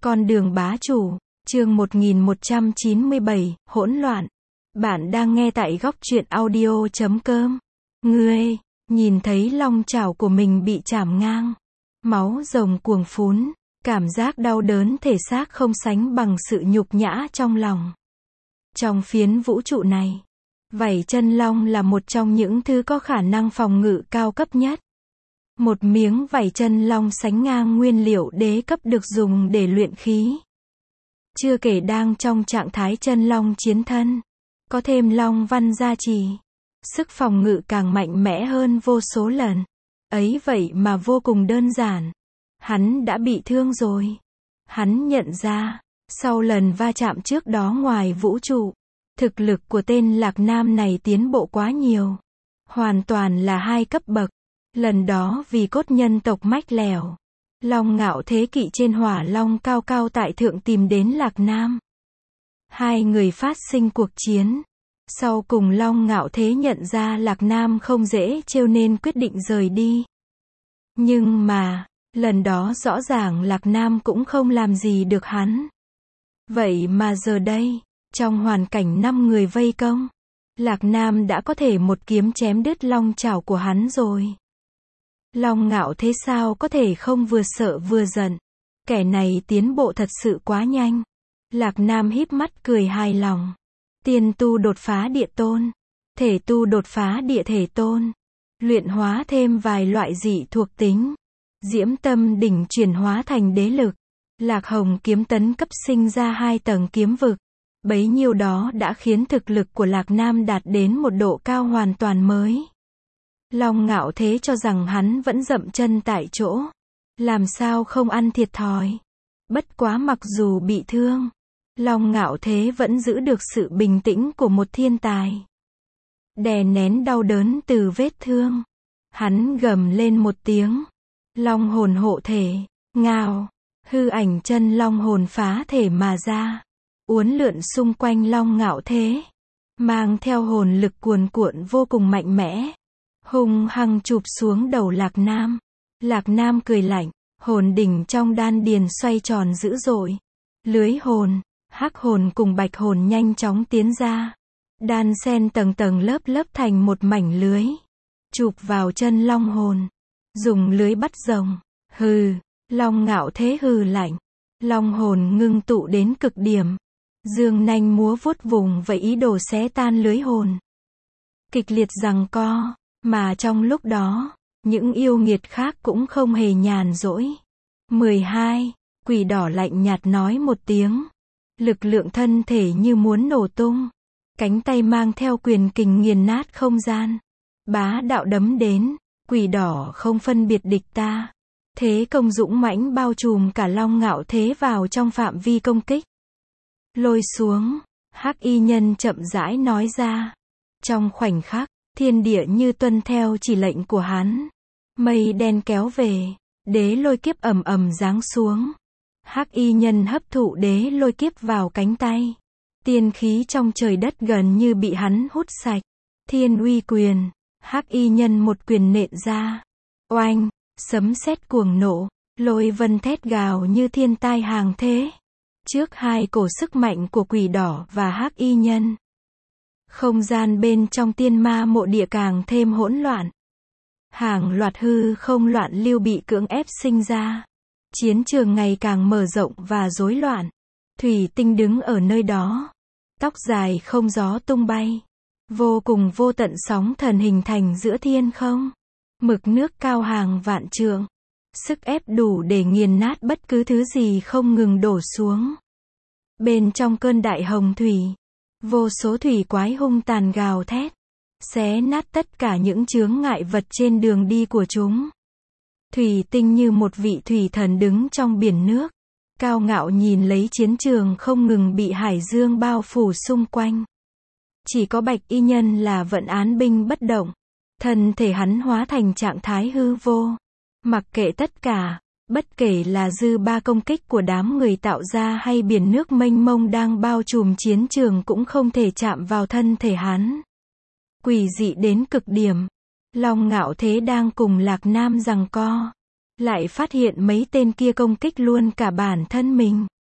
Con đường bá chủ, chương 1197, hỗn loạn. Bạn đang nghe tại góc truyện audio.com. Ngươi, nhìn thấy long chảo của mình bị chảm ngang. Máu rồng cuồng phún, cảm giác đau đớn thể xác không sánh bằng sự nhục nhã trong lòng. Trong phiến vũ trụ này, vảy chân long là một trong những thứ có khả năng phòng ngự cao cấp nhất. Một miếng vảy chân long sánh ngang nguyên liệu đế cấp được dùng để luyện khí. Chưa kể đang trong trạng thái chân long chiến thân, có thêm long văn gia trì, sức phòng ngự càng mạnh mẽ hơn vô số lần. Ấy vậy mà vô cùng đơn giản, hắn đã bị thương rồi. Hắn nhận ra, sau lần va chạm trước đó ngoài vũ trụ, thực lực của tên Lạc Nam này tiến bộ quá nhiều. Hoàn toàn là hai cấp bậc. Lần đó vì cốt nhân tộc mách lẻo, Long Ngạo Thế kỵ trên hỏa long cao cao tại thượng tìm đến Lạc Nam. Hai người phát sinh cuộc chiến. Sau cùng Long Ngạo Thế nhận ra Lạc Nam không dễ trêu nên quyết định rời đi. Nhưng mà, lần đó rõ ràng Lạc Nam cũng không làm gì được hắn. Vậy mà giờ đây, trong hoàn cảnh 5 người vây công, Lạc Nam đã có thể một kiếm chém đứt long chảo của hắn rồi. Long Ngạo Thế sao có thể không vừa sợ vừa giận. Kẻ này tiến bộ thật sự quá nhanh. Lạc Nam híp mắt cười hài lòng. Tiên tu đột phá địa tôn, thể tu đột phá địa thể tôn, luyện hóa thêm vài loại dị thuộc tính. Diễm tâm đỉnh chuyển hóa thành đế lực. Lạc Hồng kiếm tấn cấp sinh ra 2 tầng kiếm vực. Bấy nhiêu đó đã khiến thực lực của Lạc Nam đạt đến một độ cao hoàn toàn mới. Long Ngạo Thế cho rằng hắn vẫn dậm chân tại chỗ. Làm sao không ăn thiệt thòi. Bất quá mặc dù bị thương, Long Ngạo Thế vẫn giữ được sự bình tĩnh của một thiên tài. Đè nén đau đớn từ vết thương. Hắn gầm lên một tiếng. Long hồn hộ thể, ngao. Hư ảnh chân long hồn phá thể mà ra. Uốn lượn xung quanh Long Ngạo Thế. Mang theo hồn lực cuồn cuộn vô cùng mạnh mẽ. Hung hăng chụp xuống đầu Lạc Nam. Lạc Nam cười lạnh, hồn đỉnh trong đan điền xoay tròn dữ dội. Lưới hồn, hắc hồn cùng bạch hồn nhanh chóng tiến ra. Đan xen tầng tầng lớp lớp thành một mảnh lưới. Chụp vào chân long hồn. Dùng lưới bắt rồng. Hừ, Long Ngạo Thế hừ lạnh. Long hồn ngưng tụ đến cực điểm. Dương nanh múa vuốt vùng vậy ý đồ xé tan lưới hồn. Kịch liệt giằng co. Mà trong lúc đó, những yêu nghiệt khác cũng không hề nhàn rỗi. 12. Quỷ đỏ lạnh nhạt nói một tiếng. Lực lượng thân thể như muốn nổ tung. Cánh tay mang theo quyền kình nghiền nát không gian. Bá đạo đấm đến. Quỷ đỏ không phân biệt địch ta. Thế công dũng mãnh bao trùm cả Long Ngạo Thế vào trong phạm vi công kích. Lôi xuống. Hắc y nhân chậm rãi nói ra. Trong khoảnh khắc, thiên địa như tuân theo chỉ lệnh của hắn. Mây đen kéo về, đế lôi kiếp ầm ầm giáng xuống. Hắc y nhân hấp thụ đế lôi kiếp vào cánh tay. Tiên khí trong trời đất gần như bị hắn hút sạch. Thiên uy quyền, Hắc y nhân một quyền nện ra. Oanh, sấm sét cuồng nộ, lôi vân thét gào như thiên tai hàng thế. Trước hai cổ sức mạnh của quỷ đỏ và Hắc y nhân, không gian bên trong tiên ma mộ địa càng thêm hỗn loạn. Hàng loạt hư không loạn lưu bị cưỡng ép sinh ra. Chiến trường ngày càng mở rộng và rối loạn. Thủy Tinh đứng ở nơi đó. Tóc dài không gió tung bay. Vô cùng vô tận sóng thần hình thành giữa thiên không. Mực nước cao hàng vạn trượng. Sức ép đủ để nghiền nát bất cứ thứ gì không ngừng đổ xuống. Bên trong cơn đại hồng thủy, vô số thủy quái hung tàn gào thét, xé nát tất cả những chướng ngại vật trên đường đi của chúng. Thủy Tinh như một vị thủy thần đứng trong biển nước, cao ngạo nhìn lấy chiến trường không ngừng bị hải dương bao phủ xung quanh. Chỉ có Bạch y nhân là vẫn án binh bất động, thân thể hắn hóa thành trạng thái hư vô, mặc kệ tất cả. Bất kể là dư ba công kích của đám người tạo ra hay biển nước mênh mông đang bao trùm chiến trường cũng không thể chạm vào thân thể hắn. Quỷ dị đến cực điểm. Long Ngạo Thế đang cùng Lạc Nam giằng co. Lại phát hiện mấy tên kia công kích luôn cả bản thân mình.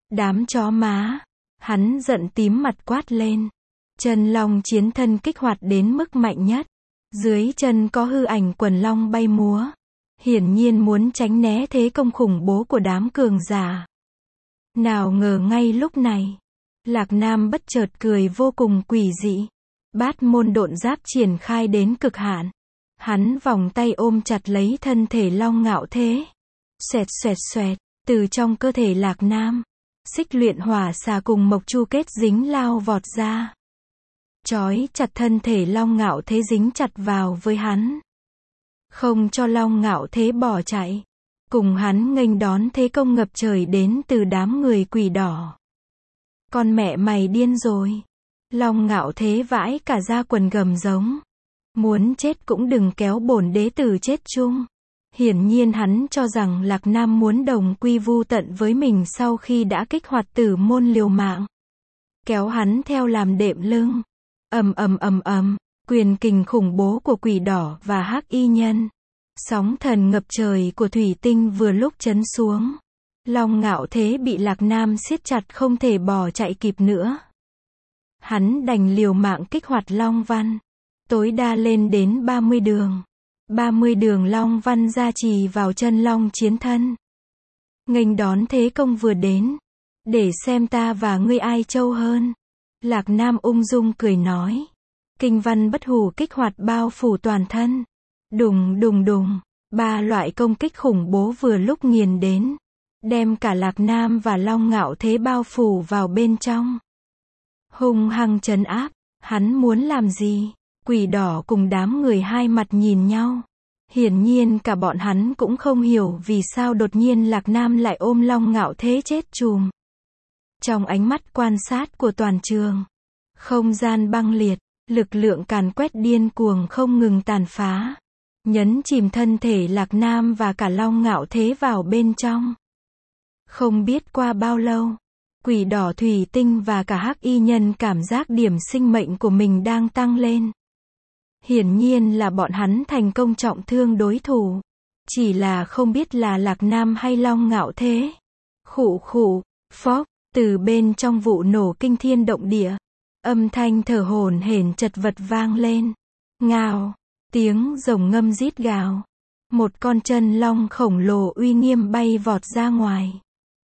Đám chó má. Hắn giận tím mặt quát lên. Chân long chiến thân kích hoạt đến mức mạnh nhất. Dưới chân có hư ảnh quần long bay múa. Hiển nhiên muốn tránh né thế công khủng bố của đám cường giả. Nào ngờ ngay lúc này, Lạc Nam bất chợt cười vô cùng quỷ dị. Bát môn độn giáp triển khai đến cực hạn. Hắn vòng tay ôm chặt lấy thân thể long ngạo thế. Xoẹt xoẹt xoẹt, từ trong cơ thể Lạc Nam, xích luyện hỏa xà cùng mộc chu kết dính lao vọt ra. Trói chặt thân thể long ngạo thế dính chặt vào với hắn. Không cho long ngạo thế bỏ chạy. Cùng hắn nghênh đón thế công ngập trời đến từ đám người quỷ đỏ. Con mẹ mày điên rồi. Long ngạo thế vãi cả da quần gầm giống. Muốn chết cũng đừng kéo bổn đế tử chết chung. Hiển nhiên hắn cho rằng Lạc Nam muốn đồng quy vu tận với mình sau khi đã kích hoạt tử môn liều mạng. Kéo hắn theo làm đệm lưng. Quyền kình khủng bố của quỷ đỏ và hắc y nhân. Sóng thần ngập trời của thủy tinh vừa lúc chấn xuống. Long ngạo thế bị Lạc Nam siết chặt không thể bỏ chạy kịp nữa. Hắn đành liều mạng kích hoạt long văn. Tối đa lên đến 30 đường. 30 đường long văn gia trì vào chân long chiến thân. Nghênh đón thế công vừa đến. Để xem ta và ngươi ai trâu hơn. Lạc Nam ung dung cười nói. Kinh văn bất hủ kích hoạt bao phủ toàn thân. Đùng đùng đùng. 3 loại công kích khủng bố vừa lúc nghiền đến. Đem cả Lạc Nam và long ngạo thế bao phủ vào bên trong. Hung hăng trấn áp. Hắn muốn làm gì? Quỷ đỏ cùng đám người hai mặt nhìn nhau. Hiển nhiên cả bọn hắn cũng không hiểu vì sao đột nhiên Lạc Nam lại ôm long ngạo thế chết chùm. Trong ánh mắt quan sát của toàn trường, không gian băng liệt, lực lượng càn quét điên cuồng không ngừng tàn phá. Nhấn chìm thân thể Lạc Nam và cả long ngạo thế vào bên trong. Không biết qua bao lâu, quỷ đỏ thủy tinh và cả hắc y nhân cảm giác điểm sinh mệnh của mình đang tăng lên. Hiển nhiên là bọn hắn thành công trọng thương đối thủ. Chỉ là không biết là Lạc Nam hay long ngạo thế. Khụ khụ, phốc, từ bên trong vụ nổ kinh thiên động địa. Âm thanh thở hổn hển chật vật vang lên. Ngao, tiếng rồng ngâm rít gào. Một con chân long khổng lồ uy nghiêm bay vọt ra ngoài.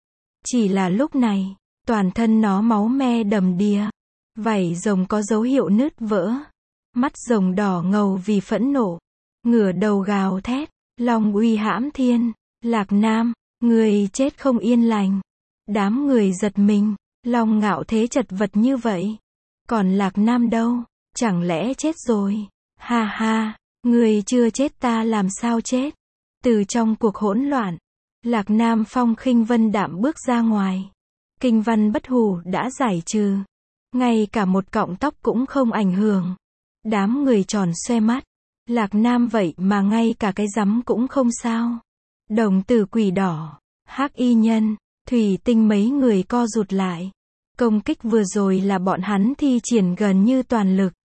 Chỉ là lúc này, toàn thân nó máu me đầm đìa. Vảy rồng có dấu hiệu nứt vỡ. Mắt rồng đỏ ngầu vì phẫn nộ. Ngửa đầu gào thét. Long uy hãm thiên. Lạc Nam, người chết không yên lành. Đám người giật mình. Long ngạo thế chật vật như vậy. Còn Lạc Nam đâu? Chẳng lẽ chết rồi? Ha ha, người chưa chết ta làm sao chết? Từ trong cuộc hỗn loạn, Lạc Nam phong khinh vân đạm bước ra ngoài. Kinh văn bất hủ đã giải trừ. Ngay cả một cọng tóc cũng không ảnh hưởng. Đám người tròn xoe mắt. Lạc Nam vậy mà ngay cả cái rắm cũng không sao. Đồng tử quỷ đỏ, hắc y nhân, thủy tinh mấy người co rụt lại. Công kích vừa rồi là bọn hắn thi triển gần như toàn lực.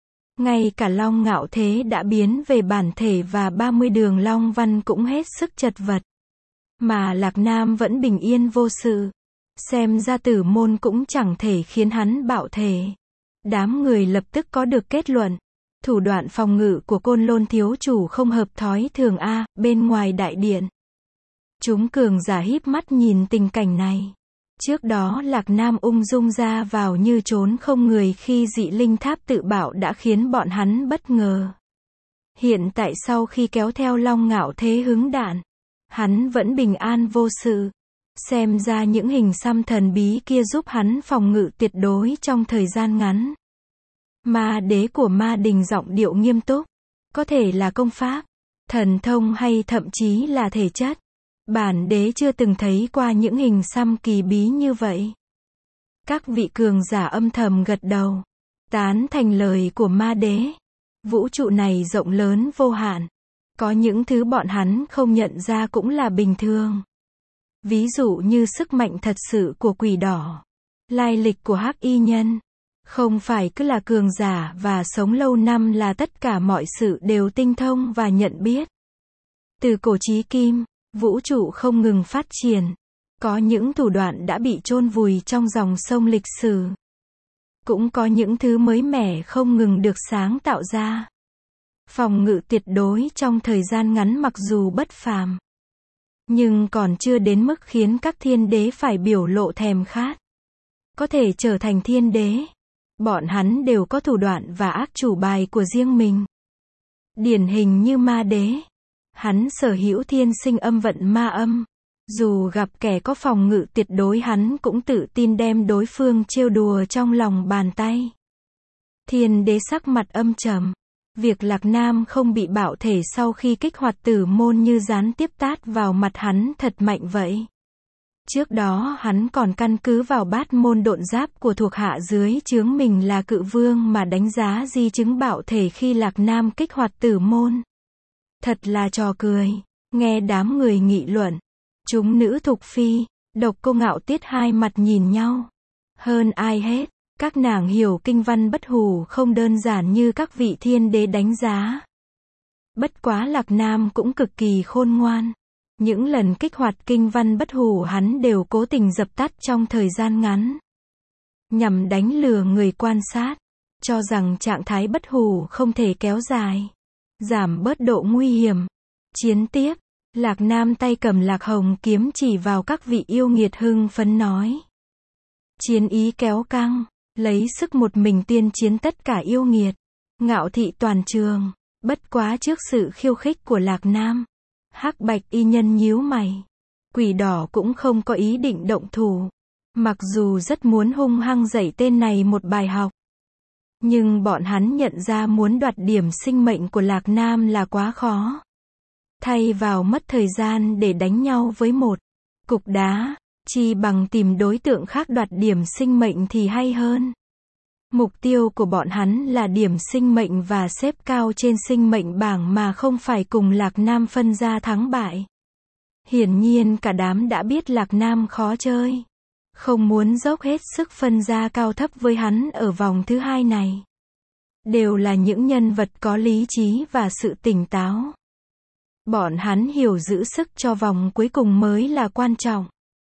Ngay cả long ngạo thế đã biến về bản thể và 30 đường long văn cũng hết sức chật vật. Mà Lạc Nam vẫn bình yên vô sự. Xem ra tử môn cũng chẳng thể khiến hắn bạo thể. Đám người lập tức có được kết luận. Thủ đoạn phòng ngự của Côn Lôn thiếu chủ không hợp thói thường a. Bên ngoài đại điện, chúng cường giả híp mắt nhìn tình cảnh này. Trước đó Lạc Nam ung dung ra vào như trốn không người khi dị linh tháp tự bạo đã khiến bọn hắn bất ngờ. Hiện tại sau khi kéo theo long ngạo thế hứng đạn, hắn vẫn bình an vô sự. Xem ra những hình xăm thần bí kia giúp hắn phòng ngự tuyệt đối trong thời gian ngắn. Ma đế của Ma Đình giọng điệu nghiêm túc. Có thể là công pháp, thần thông hay thậm chí là thể chất. Bản đế chưa từng thấy qua những hình xăm kỳ bí như vậy. Các vị cường giả âm thầm gật đầu. Tán thành lời của ma đế. Vũ trụ này rộng lớn vô hạn. Có những thứ bọn hắn không nhận ra cũng là bình thường. Ví dụ như sức mạnh thật sự của quỷ đỏ. Lai lịch của hắc y nhân. Không phải cứ là cường giả và sống lâu năm là tất cả mọi sự đều tinh thông và nhận biết. Từ cổ chí kim, vũ trụ không ngừng phát triển. Có những thủ đoạn đã bị chôn vùi trong dòng sông lịch sử. Cũng có những thứ mới mẻ không ngừng được sáng tạo ra. Phòng ngự tuyệt đối trong thời gian ngắn mặc dù bất phàm, nhưng còn chưa đến mức khiến các thiên đế phải biểu lộ thèm khát. Có thể trở thành thiên đế, bọn hắn đều có thủ đoạn và ác chủ bài của riêng mình. Điển hình như ma đế. Hắn sở hữu thiên sinh âm vận ma âm. Dù gặp kẻ có phòng ngự tuyệt đối hắn cũng tự tin đem đối phương trêu đùa trong lòng bàn tay. Thiên đế sắc mặt âm trầm. Việc Lạc Nam không bị bạo thể sau khi kích hoạt tử môn như gián tiếp tát vào mặt hắn thật mạnh vậy. Trước đó hắn còn căn cứ vào bát môn độn giáp của thuộc hạ dưới trướng mình là cự vương mà đánh giá di chứng bạo thể khi Lạc Nam kích hoạt tử môn. Thật là trò cười. Nghe đám người nghị luận, chúng nữ thục phi, Độc Cô Ngạo Tiết hai mặt nhìn nhau. Hơn ai hết, các nàng hiểu kinh văn bất hủ không đơn giản như các vị thiên đế đánh giá. Bất quá Lạc Nam cũng cực kỳ khôn ngoan. Những lần kích hoạt kinh văn bất hủ hắn đều cố tình dập tắt trong thời gian ngắn, nhằm đánh lừa người quan sát, cho rằng trạng thái bất hủ không thể kéo dài, giảm bớt độ nguy hiểm. Chiến tiếp, Lạc Nam tay cầm Lạc Hồng kiếm chỉ vào các vị yêu nghiệt hưng phấn nói. Chiến ý kéo căng, lấy sức một mình tuyên chiến tất cả yêu nghiệt, ngạo thị toàn trường. Bất quá trước sự khiêu khích của Lạc Nam, Hắc Bạch y nhân nhíu mày. Quỷ Đỏ cũng không có ý định động thủ. Mặc dù rất muốn hung hăng dạy tên này một bài học, nhưng bọn hắn nhận ra muốn đoạt điểm sinh mệnh của Lạc Nam là quá khó. Thay vào mất thời gian để đánh nhau với một cục đá, chi bằng tìm đối tượng khác đoạt điểm sinh mệnh thì hay hơn. Mục tiêu của bọn hắn là điểm sinh mệnh và xếp cao trên sinh mệnh bảng mà không phải cùng Lạc Nam phân ra thắng bại. Hiển nhiên cả đám đã biết Lạc Nam khó chơi, không muốn dốc hết sức phân ra cao thấp với hắn ở vòng thứ hai này. Đều là những nhân vật có lý trí và sự tỉnh táo. Bọn hắn hiểu giữ sức cho vòng cuối cùng mới là quan trọng.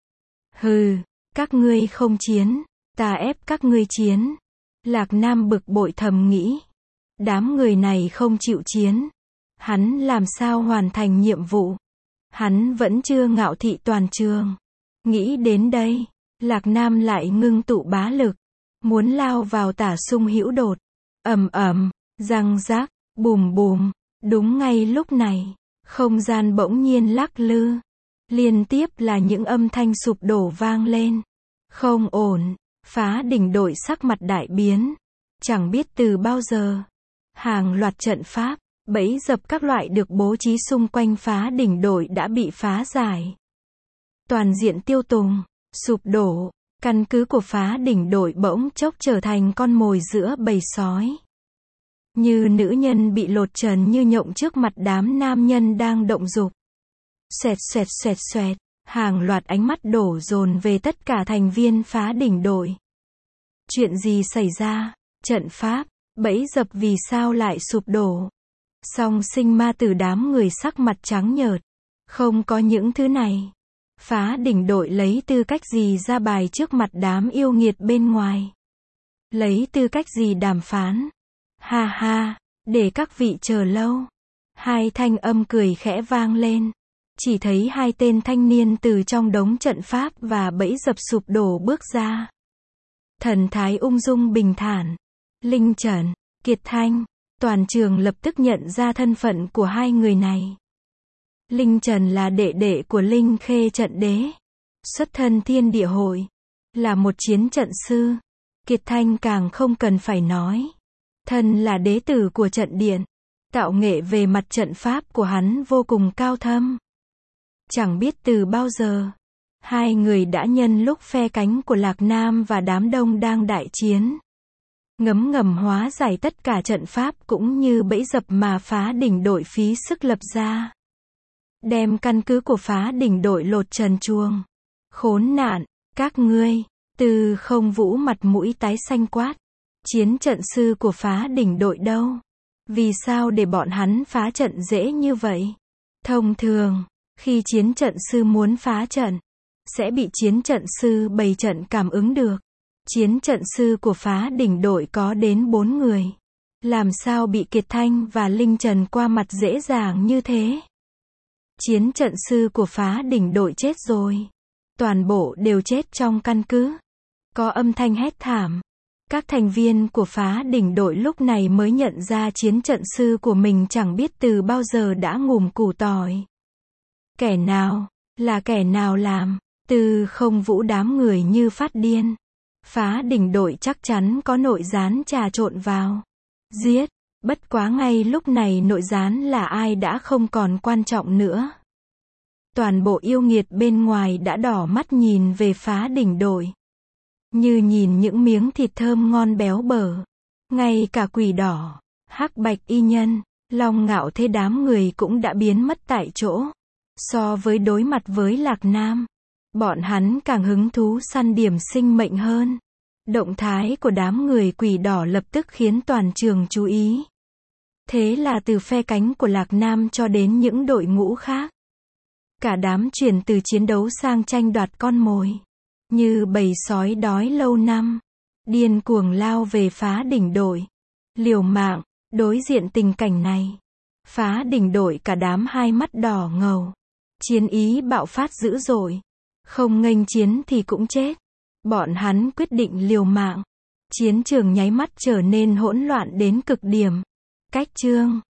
Hừ, các ngươi không chiến, ta ép các ngươi chiến. Lạc Nam bực bội thầm nghĩ. Đám người này không chịu chiến, hắn làm sao hoàn thành nhiệm vụ. Hắn vẫn chưa ngạo thị toàn trường. Nghĩ đến đây, Lạc Nam lại ngưng tụ bá lực, muốn lao vào Tả Sung Hữu Đột. Ầm ầm, răng rác, bùm bùm. Đúng ngay lúc này, không gian bỗng nhiên lắc lư. Liên tiếp là những âm thanh sụp đổ vang lên. Không ổn. Phá đỉnh đội sắc mặt đại biến. Chẳng biết từ bao giờ, hàng loạt trận pháp, bẫy dập các loại được bố trí xung quanh phá đỉnh đội đã bị phá giải. Toàn diện tiêu tùng, sụp đổ, căn cứ của phá đỉnh đội bỗng chốc trở thành con mồi giữa bầy sói. Như nữ nhân bị lột trần như nhộng trước mặt đám nam nhân đang động dục. Xoẹt xoẹt xoẹt xoẹt, hàng loạt ánh mắt đổ dồn về tất cả thành viên phá đỉnh đội. Chuyện gì xảy ra? Trận pháp, bẫy dập vì sao lại sụp đổ? Song Sinh Ma Tử đám người sắc mặt trắng nhợt. Không có những thứ này. Phá đỉnh đội lấy tư cách gì ra bài trước mặt đám yêu nghiệt bên ngoài? Lấy tư cách gì đàm phán? Ha ha, để các vị chờ lâu. Hai thanh âm cười khẽ vang lên. Chỉ thấy hai tên thanh niên từ trong đống trận pháp và bẫy dập sụp đổ bước ra. Thần thái ung dung bình thản. Linh Trần, Kiệt Thanh, toàn trường lập tức nhận ra thân phận của hai người này. Linh Trần là đệ đệ của Linh Khê trận đế, xuất thân Thiên Địa Hội, là một chiến trận sư. Kiệt Thanh càng không cần phải nói, thân là đế tử của trận điện, tạo nghệ về mặt trận pháp của hắn vô cùng cao thâm. Chẳng biết từ bao giờ, hai người đã nhân lúc phe cánh của Lạc Nam và đám đông đang đại chiến, ngấm ngầm hóa giải tất cả trận pháp cũng như bẫy dập mà phá đỉnh đội phí sức lập ra. Đem căn cứ của phá đỉnh đội lột trần truồng. Khốn nạn, các ngươi. Từ Không Vũ mặt mũi tái xanh quát. Chiến trận sư của phá đỉnh đội đâu? Vì sao để bọn hắn phá trận dễ như vậy? Thông thường, khi chiến trận sư muốn phá trận, sẽ bị chiến trận sư bày trận cảm ứng được. Chiến trận sư của phá đỉnh đội có đến 4 người. Làm sao bị Kiệt Thanh và Linh Trần qua mặt dễ dàng như thế? Chiến trận sư của phá đỉnh đội chết rồi. Toàn bộ đều chết trong căn cứ. Có âm thanh hét thảm. Các thành viên của phá đỉnh đội lúc này mới nhận ra chiến trận sư của mình chẳng biết từ bao giờ đã ngùm củ tỏi. Kẻ nào? Là kẻ nào làm? Từ không vũ đám người như phát điên. Phá đỉnh đội chắc chắn có nội gián trà trộn vào. Giết! Bất quá ngay lúc này nội gián là ai đã không còn quan trọng nữa. Toàn bộ yêu nghiệt bên ngoài đã đỏ mắt nhìn về phá đỉnh đội. Như nhìn những miếng thịt thơm ngon béo bở. Ngay cả Quỷ Đỏ, Hắc Bạch Y Nhân, Long Ngạo Thế đám người cũng đã biến mất tại chỗ. So với đối mặt với Lạc Nam, bọn hắn càng hứng thú săn điểm sinh mệnh hơn. Động thái của đám người Quỷ Đỏ lập tức khiến toàn trường chú ý. Thế là từ phe cánh của Lạc Nam cho đến những đội ngũ khác. Cả đám chuyển từ chiến đấu sang tranh đoạt con mồi. Như bầy sói đói lâu năm. Điên cuồng lao về phá đỉnh đội. Liều mạng, đối diện tình cảnh này. Phá đỉnh đội cả đám hai mắt đỏ ngầu. Chiến ý bạo phát dữ dội. Không nghênh chiến thì cũng chết. Bọn hắn quyết định liều mạng. Chiến trường nháy mắt trở nên hỗn loạn đến cực điểm. Cách chương